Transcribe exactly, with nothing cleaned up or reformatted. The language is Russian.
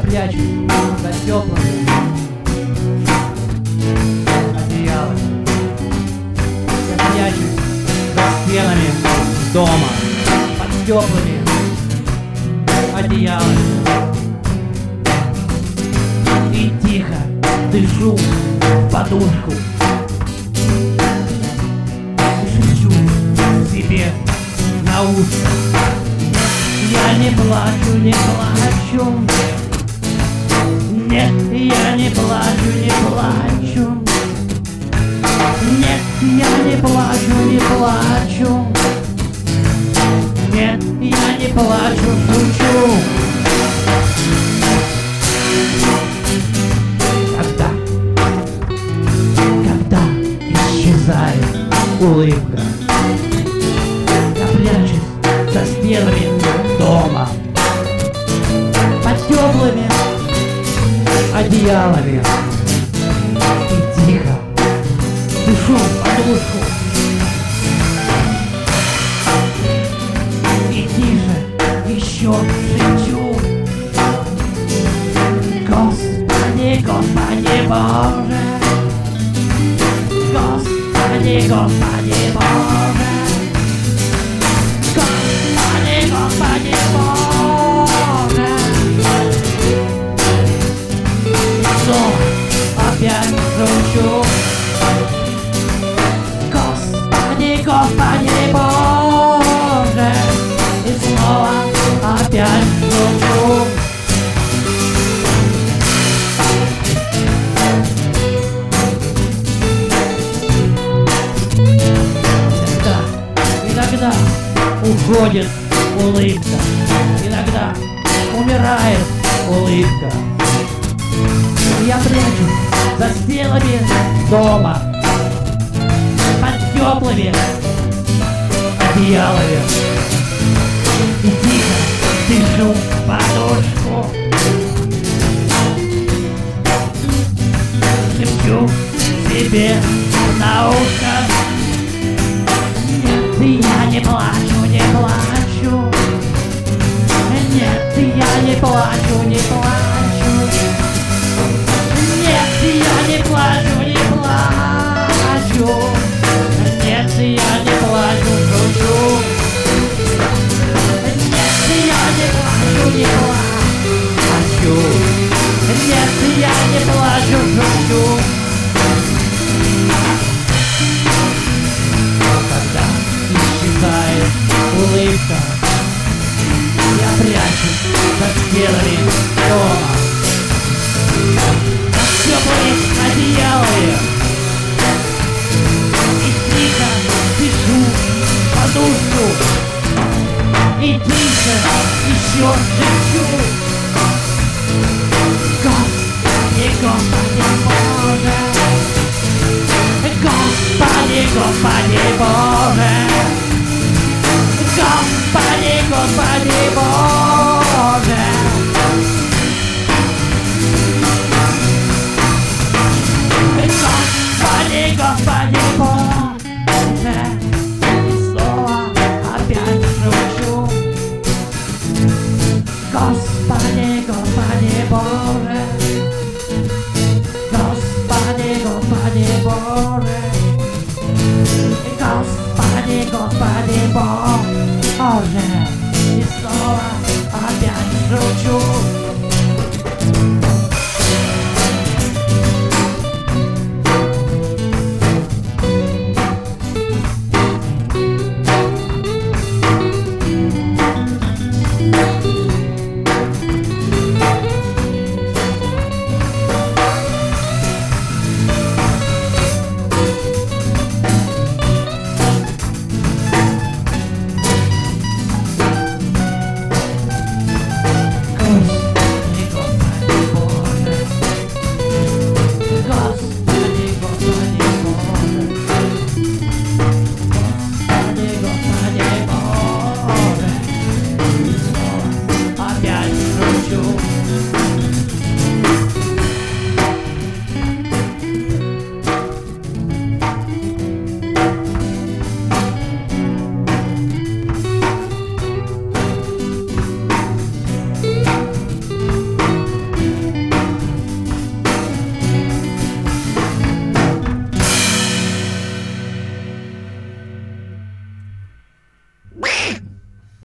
прячусь за теплыми одеялами. Я прячусь за стенами дома под теплыми одеялами. И тихо дышу в подушку. И шепчу себе на ушко: я не плачу, не плачу. Нет, я не плачу, не плачу. Нет, я не плачу, не плачу. Нет, я не плачу, шучу. Когда, когда исчезает улыбка, я прячусь за стенами дома под теплыми одеялами. И тихо дышу в подушку. И тише еще шепчу: Господи, Господи Боже, Господи, Господи Боже, Господи, Господи Боже. Снова опять шучу: Господи, Господи Боже. И снова опять шучу. Иногда уходит улыбка, иногда умирает улыбка. Я прячусь за стенами дома под теплыми одеялами. И тихо дышу в подушку. Шепчу себе на ухо: нет, я не плачу, не плачу. Нет, я не плачу, не плачу. Нет, я не плачу, не плачу. Нет, я не плачу, шучу. Нет, я не плачу, не плачу. Нет, я не плачу, шучу. Когда исчезает улыбка, я прячусь за стенами дома под теплыми одеялами. И тихо дышу в подушку. И тише еще шепчу: Господи, Господи Боже, Господи, Господи Боже, Господи, Господи Боже. Господи, Господи Боже. И снова опять шучу: Господи, Господи Боже, Господи, Господи Боже, Господи, Господи Боже.